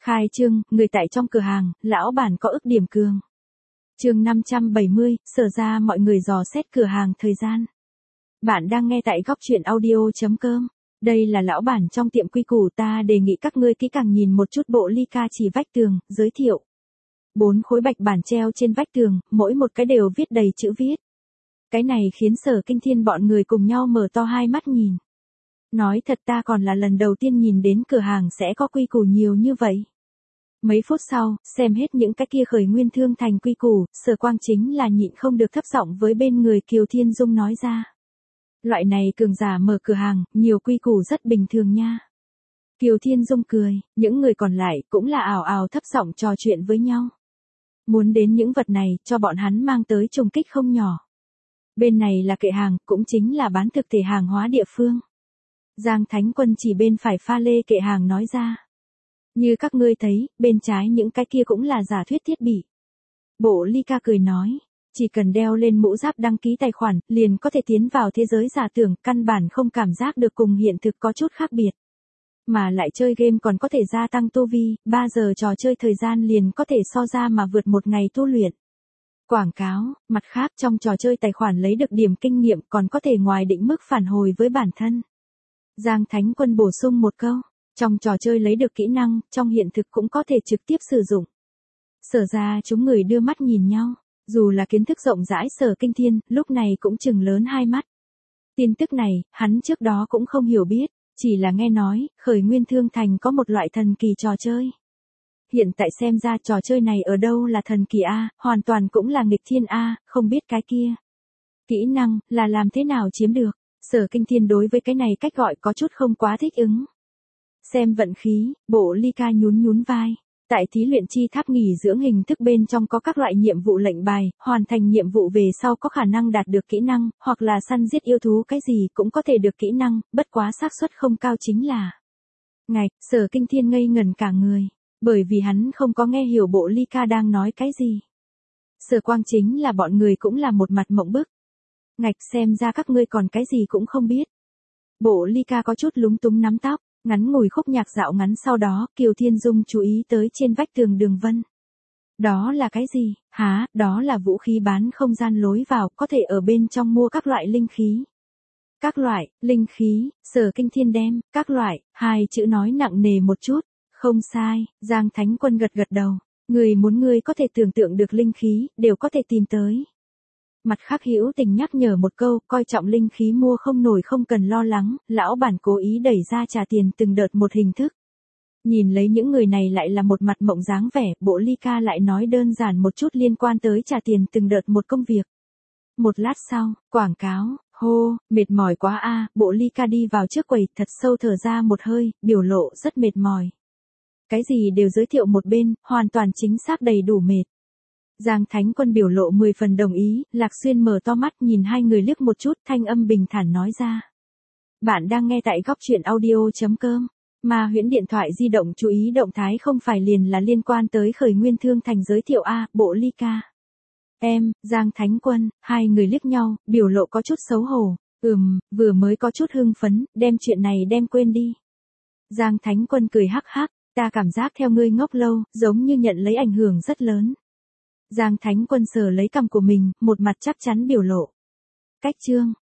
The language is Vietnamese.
Khai trương, người tại trong cửa hàng, lão bản có ức điểm cường. Chương 570, sở ra mọi người dò xét cửa hàng thời gian. Bạn đang nghe tại góc truyện audio.com. Đây là lão bản trong tiệm quy củ, ta đề nghị các ngươi kỹ càng nhìn một chút bộ ly ca chỉ vách tường, giới thiệu. 4 khối bạch bản treo trên vách tường, mỗi một cái đều viết đầy chữ viết. Cái này khiến Sở Kinh Thiên bọn người cùng nhau mở to hai mắt nhìn. Nói thật, ta còn là lần đầu tiên nhìn đến cửa hàng sẽ có quy củ nhiều như vậy. Mấy phút sau, xem hết những cái kia khởi nguyên thương thành quy củ, Sở Quang chính là nhịn không được thấp giọng với bên người Kiều Thiên Dung nói ra. Loại này cường giả mở cửa hàng, nhiều quy củ rất bình thường nha. Kiều Thiên Dung cười, những người còn lại cũng là ào ào thấp giọng trò chuyện với nhau. Muốn đến những vật này, cho bọn hắn mang tới trùng kích không nhỏ. Bên này là kệ hàng, cũng chính là bán thực thể hàng hóa địa phương. Giang Thánh Quân chỉ bên phải pha lê kệ hàng nói ra. Như các ngươi thấy, bên trái những cái kia cũng là giả thuyết thiết bị. Bộ ly ca cười nói, chỉ cần đeo lên mũ giáp đăng ký tài khoản, liền có thể tiến vào thế giới giả tưởng, căn bản không cảm giác được cùng hiện thực có chút khác biệt. Mà lại chơi game còn có thể gia tăng tu vi, 3 giờ trò chơi thời gian liền có thể so ra mà vượt một ngày tu luyện. Quảng cáo, mặt khác trong trò chơi tài khoản lấy được điểm kinh nghiệm còn có thể ngoài định mức phản hồi với bản thân. Giang Thánh Quân bổ sung một câu, trong trò chơi lấy được kỹ năng, trong hiện thực cũng có thể trực tiếp sử dụng. Sở ra chúng người đưa mắt nhìn nhau, dù là kiến thức rộng rãi Sở Kinh Thiên, lúc này cũng trừng lớn hai mắt. Tin tức này, hắn trước đó cũng không hiểu biết, chỉ là nghe nói, khởi nguyên thương thành có một loại thần kỳ trò chơi. Hiện tại xem ra trò chơi này ở đâu là thần kỳ A, hoàn toàn cũng là nghịch thiên A, không biết cái kia. Kỹ năng, là làm thế nào chiếm được, Sở Kinh Thiên đối với cái này cách gọi có chút không quá thích ứng. Xem vận khí, bộ ly ca nhún vai. Tại thí luyện chi tháp nghỉ dưỡng hình thức bên trong có các loại nhiệm vụ lệnh bài, hoàn thành nhiệm vụ về sau có khả năng đạt được kỹ năng, hoặc là săn giết yêu thú cái gì cũng có thể được kỹ năng, bất quá xác suất không cao chính là. Ngạch, Sở Kinh Thiên ngây ngẩn cả người, bởi vì hắn không có nghe hiểu bộ ly ca đang nói cái gì. Sở Quang chính là bọn người cũng là một mặt mộng bức. Ngạch, xem ra các ngươi còn cái gì cũng không biết. Bộ ly ca có chút lúng túng nắm tóc. Ngắn ngủi khúc nhạc dạo ngắn sau đó, Kiều Thiên Dung chú ý tới trên vách tường đường vân. Đó là cái gì? Hả, đó là vũ khí bán không gian lối vào, có thể ở bên trong mua các loại linh khí. Các loại, linh khí, Sở Kinh Thiên đem, các loại, hai chữ nói nặng nề một chút. Không sai, Giang Thánh Quân gật gật đầu. Người có thể tưởng tượng được linh khí, đều có thể tìm tới. Mặt khác hữu tình nhắc nhở một câu, coi trọng linh khí mua không nổi không cần lo lắng, lão bản cố ý đẩy ra trả tiền từng đợt một hình thức. Nhìn lấy những người này lại là một mặt mộng dáng vẻ, bộ ly ca lại nói đơn giản một chút liên quan tới trả tiền từng đợt một công việc. Một lát sau, quảng cáo, hô, mệt mỏi quá a, bộ ly ca đi vào trước quầy, thật sâu thở ra một hơi, biểu lộ rất mệt mỏi. Cái gì đều giới thiệu một bên, hoàn toàn chính xác đầy đủ mệt. Giang Thánh Quân biểu lộ 10 phần đồng ý, Lạc Xuyên mở to mắt nhìn hai người liếc một chút, thanh âm bình thản nói ra. Bạn đang nghe tại góc truyện audio.com, mà huyễn điện thoại di động chú ý động thái không phải liền là liên quan tới khởi nguyên thương thành giới thiệu A, bộ ly ca. Giang Thánh Quân, hai người liếc nhau, biểu lộ có chút xấu hổ, vừa mới có chút hưng phấn, đem chuyện này đem quên đi. Giang Thánh Quân cười hắc hắc, ta cảm giác theo ngươi ngốc lâu, giống như nhận lấy ảnh hưởng rất lớn. Giang Thánh Quân sờ lấy cằm của mình, một mặt chắc chắn biểu lộ. Cách chương,